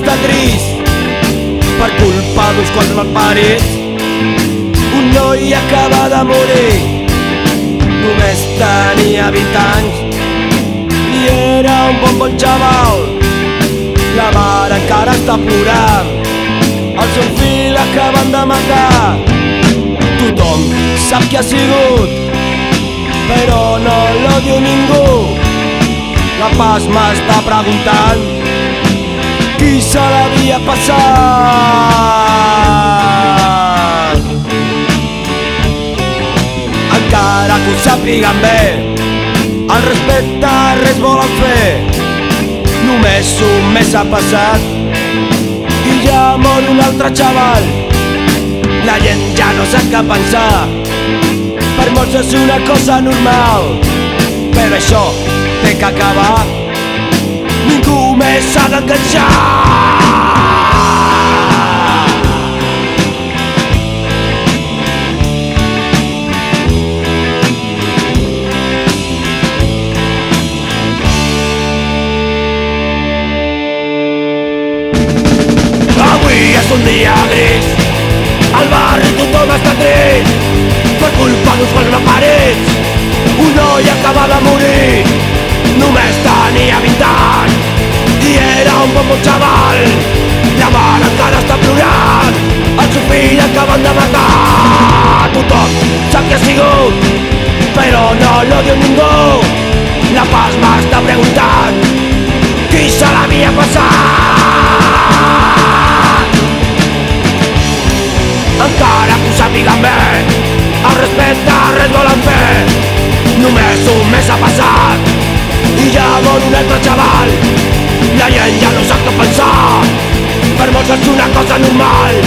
està trist per culpa d'uns quants malparits. Un noi acaba de morir, només tenia 20 anys i era un bon xaval. La mare encara està plorant, el seu fill acaben de matar. Tothom sap qui ha sigut, però no l'odio ningú. La Paz m'està preguntant qui se l'havia passat. Encara que ho sàpiguen bé, al respecte res volen fer. Només un mes ha passat i ja mor un altre xaval. La gent ja no sap què pensar, per molts és una cosa normal, però això té que acabar. Ningú més s'ha d'enganxar. Avui és un dia gris, al barri tothom està trist per culpa d'uns quants malparits. Un noi acaba de morir, només tenia 20 anys i era un bon xaval. La mare encara està plorant, el seu fill acaben de matar. Tothom sap qui ha sigut, però no l'odio ningú. La Paz m'està preguntant qui se l'havia passat. Encara que ho sàpiguen bé, el respecte res volen fer. Només un mes ha passat i ja mor un altre xaval. La gent ja no sap què pensar, per molts és una cosa normal,